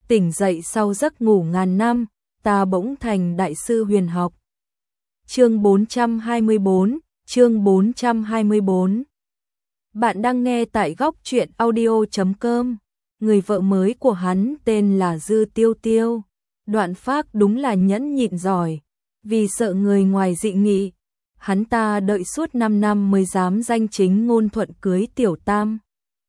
tỉnh dậy sau giấc ngủ ngàn năm, ta bỗng thành đại sư huyền học. Chương 424, chương 424. Bạn đang nghe tại góc truyện audio.com. Người vợ mới của hắn tên là Dư Tiêu Tiêu. Đoạn Phác đúng là nhẫn nhịn giỏi, vì sợ người ngoài dị nghị, hắn ta đợi suốt 5 năm mới dám danh chính ngôn thuận cưới Tiểu Tam.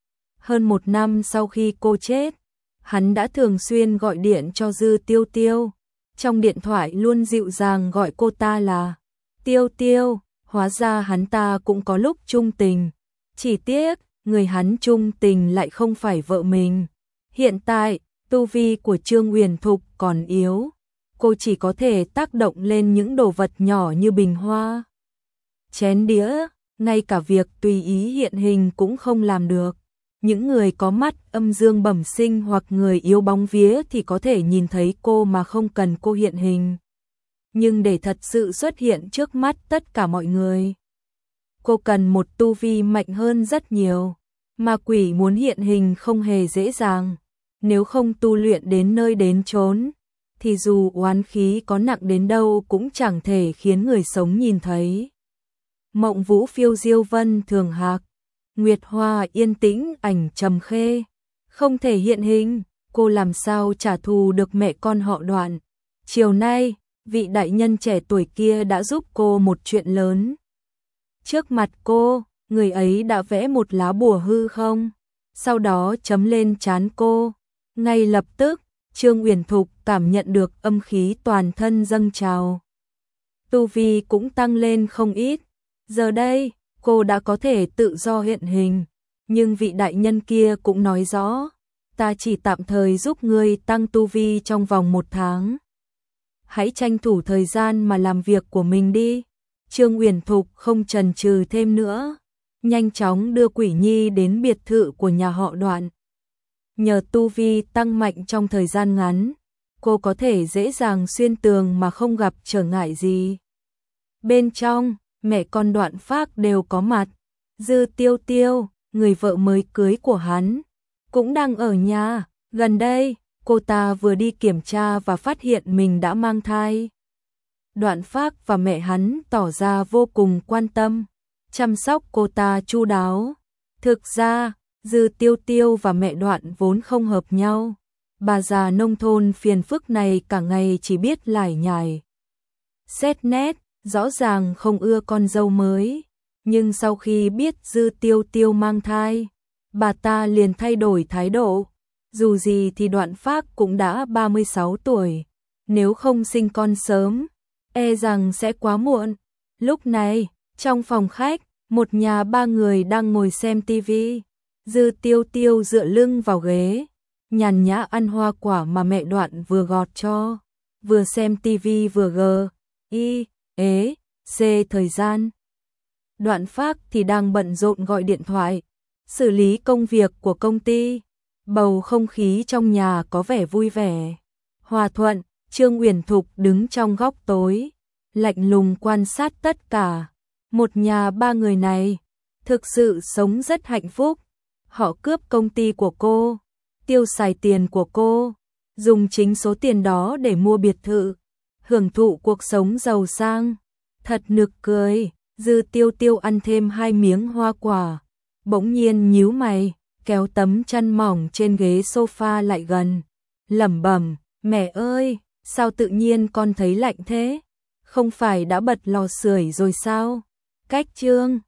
Hơn 1 năm sau khi cô chết, hắn đã thường xuyên gọi điện cho Dư Tiêu Tiêu, trong điện thoại luôn dịu dàng gọi cô ta là Tiêu Tiêu. Hóa ra hắn ta cũng có lúc chung tình, chỉ tiếc người hắn chung tình lại không phải vợ mình. Hiện tại, tu vi của Trương Uyển Thục còn yếu, cô chỉ có thể tác động lên những đồ vật nhỏ như bình hoa, chén đĩa, ngay cả việc tùy ý hiện hình cũng không làm được. Những người có mắt âm dương bẩm sinh hoặc người yếu bóng vía thì có thể nhìn thấy cô mà không cần cô hiện hình. Nhưng để thật sự xuất hiện trước mắt tất cả mọi người, cô cần một tu vi mạnh hơn rất nhiều. Ma quỷ muốn hiện hình không hề dễ dàng, nếu không tu luyện đến nơi đến chốn, thì dù oán khí có nặng đến đâu cũng chẳng thể khiến người sống nhìn thấy. Mộng vũ phiêu diêu vân thường hạc, nguyệt hoa yên tĩnh ảnh trầm khê, không thể hiện hình, cô làm sao trả thù được mẹ con họ Đoạn. Chiều nay, vị đại nhân trẻ tuổi kia đã giúp cô một chuyện lớn. Trước mặt cô, người ấy đã vẽ một lá bùa hư không, sau đó chấm lên trán cô. Ngay lập tức, Trương Uyển Thục cảm nhận được âm khí toàn thân dâng trào. Tu vi cũng tăng lên không ít. Giờ đây, cô đã có thể tự do hiện hình, nhưng vị đại nhân kia cũng nói rõ, ta chỉ tạm thời giúp ngươi tăng tu vi trong vòng 1 tháng. Hãy tranh thủ thời gian mà làm việc của mình đi. Trương Uyển Thục không chần chừ thêm nữa, nhanh chóng đưa Quỷ Nhi đến biệt thự của nhà họ Đoạn. Nhờ tu vi tăng mạnh trong thời gian ngắn, cô có thể dễ dàng xuyên tường mà không gặp trở ngại gì. Bên trong, mẹ con Đoạn Phác đều có mặt. Dư Tiêu Tiêu, người vợ mới cưới của hắn, cũng đang ở nhà. Gần đây, cô ta vừa đi kiểm tra và phát hiện mình đã mang thai. Đoạn Phác và mẹ hắn tỏ ra vô cùng quan tâm, chăm sóc cô ta chu đáo. Thực ra, Dư Tiêu Tiêu và mẹ Đoạn vốn không hợp nhau. Bà già nông thôn phiền phức này cả ngày chỉ biết lải nhải, xét nét, rõ ràng không ưa con dâu mới. Nhưng sau khi biết Dư Tiêu Tiêu mang thai, bà ta liền thay đổi thái độ. Dù gì thì Đoạn Phác cũng đã 36 tuổi, nếu không sinh con sớm, e rằng sẽ quá muộn. Lúc này, trong phòng khách, một nhà 3 người đang ngồi xem tivi. Dư Tiêu Tiêu dựa lưng vào ghế, nhàn nhã ăn hoa quả mà mẹ Đoạn vừa gọt cho, vừa xem tivi vừa thời gian. Đoạn Phác thì đang bận rộn gọi điện thoại, xử lý công việc của công ty. Bầu không khí trong nhà có vẻ vui vẻ, hòa thuận. Trương Uyển Thục đứng trong góc tối, lạnh lùng quan sát tất cả. Một nhà 3 người này thực sự sống rất hạnh phúc. Họ cướp công ty của cô, tiêu xài tiền của cô, dùng chính số tiền đó để mua biệt thự, hưởng thụ cuộc sống giàu sang. Thật nực cười. Dư Tiêu Tiêu ăn thêm 2 miếng hoa quả, bỗng nhiên nhíu mày, kéo tấm chăn mỏng trên ghế sofa lại gần, lẩm bẩm, mẹ ơi, sao tự nhiên con thấy lạnh thế? Không phải đã bật lò sưởi rồi sao? Cách Trương